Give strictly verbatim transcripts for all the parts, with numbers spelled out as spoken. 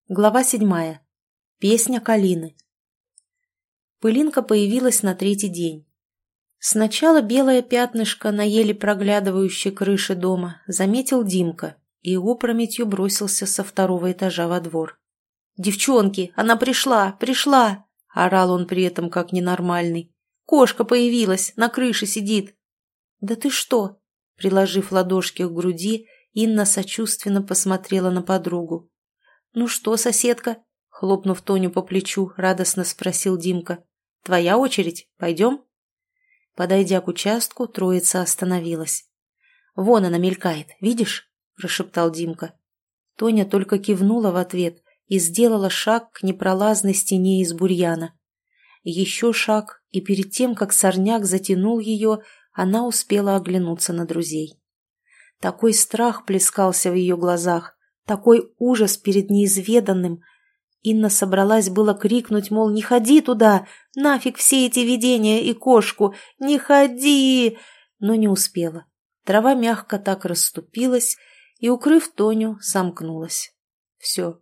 Глава седьмая. Песня калины. Пылинка появилась на третий день. Сначала белое пятнышко на еле проглядывающей крыше дома заметил Димка и опрометью бросился со второго этажа во двор. «Девчонки, она пришла, пришла!» – орал он при этом как ненормальный. «Кошка появилась, на крыше сидит!» «Да ты что?» – приложив ладошки к груди, Инна сочувственно посмотрела на подругу. «Ну что, соседка?» — хлопнув Тоню по плечу, радостно спросил Димка. «Твоя очередь? Пойдем?» Подойдя к участку, троица остановилась. «Вон она мелькает, видишь?» — прошептал Димка. Тоня только кивнула в ответ и сделала шаг к непролазной стене из бурьяна. Еще шаг, и перед тем, как сорняк затянул ее, она успела оглянуться на друзей. Такой страх плескался в ее глазах, такой ужас перед неизведанным. Инна собралась было крикнуть, мол, не ходи туда, нафиг все эти видения и кошку, не ходи, но не успела. Трава мягко так расступилась и, укрыв Тоню, сомкнулась. Все.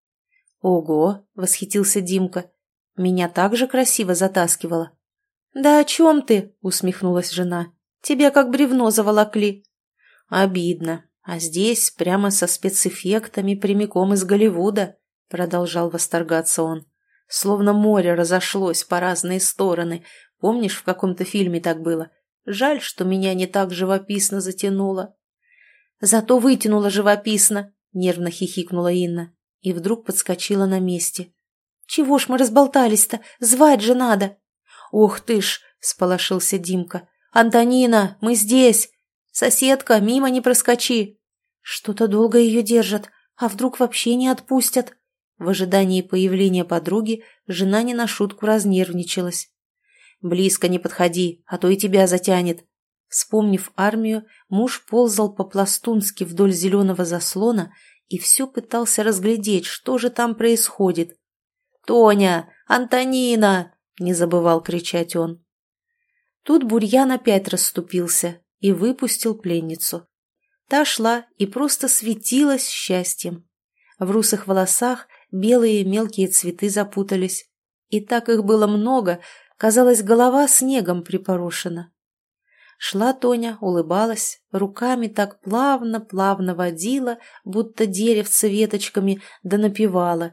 «Ого!» — восхитился Димка. «Меня так же красиво затаскивала». «Да о чем ты?» — усмехнулась жена. «Тебя как бревно заволокли». «Обидно. А здесь прямо со спецэффектами прямиком из Голливуда», — продолжал восторгаться он. «Словно море разошлось по разные стороны. Помнишь, в каком-то фильме так было? Жаль, что меня не так живописно затянуло». «Зато вытянуло живописно», — нервно хихикнула Инна. И вдруг подскочила на месте. «Чего ж мы разболтались-то? Звать же надо!» «Ух ты ж!» — сполошился Димка. «Антонина, мы здесь! Соседка, мимо не проскочи!» «Что-то долго ее держат, а вдруг вообще не отпустят?» В ожидании появления подруги жена не на шутку разнервничалась. «Близко не подходи, а то и тебя затянет». Вспомнив армию, муж ползал по-пластунски вдоль зеленого заслона и все пытался разглядеть, что же там происходит. «Тоня! Антонина!» — не забывал кричать он. Тут бурьян опять расступился и выпустил пленницу. Та шла и просто светилась счастьем. В русых волосах белые мелкие цветы запутались. И так их было много, казалось, голова снегом припорошена. Шла Тоня, улыбалась, руками так плавно-плавно водила, будто деревце веточками, да напевала.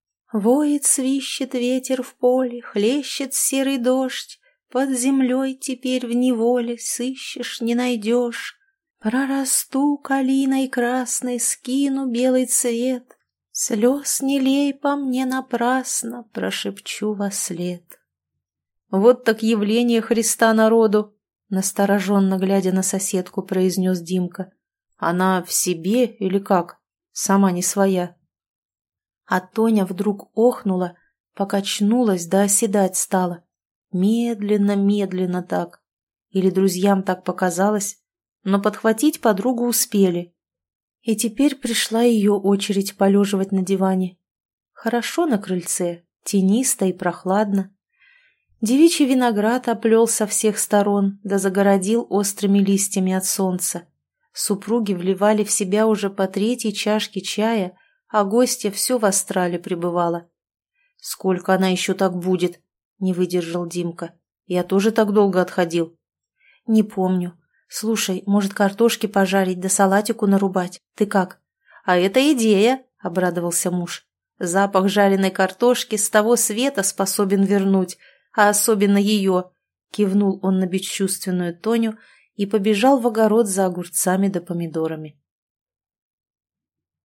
«Воет, свищет ветер в поле, хлещет серый дождь, под землей теперь в неволе сыщешь, не найдешь. Прорасту калиной красной, скину белый цвет, слез не лей по мне напрасно, прошепчу вослед». «Вот так явление Христа народу!» Настороженно глядя на соседку, произнес Димка. «Она в себе или как? Сама не своя». А Тоня вдруг охнула, покачнулась да оседать стала. Медленно-медленно так. Или друзьям так показалось, но подхватить подругу успели. И теперь пришла ее очередь полеживать на диване. Хорошо на крыльце, тенисто и прохладно. Девичий виноград оплел со всех сторон, да загородил острыми листьями от солнца. Супруги вливали в себя уже по третьей чашке чая, а гостья все в астрале пребывала. «Сколько она еще так будет?» — не выдержал Димка. «Я тоже так долго отходил». «Не помню. Слушай, может, картошки пожарить да салатику нарубать? Ты как?» «А это идея!» — обрадовался муж. «Запах жареной картошки с того света способен вернуть, а особенно ее!» — кивнул он на бесчувственную Тоню и побежал в огород за огурцами да помидорами.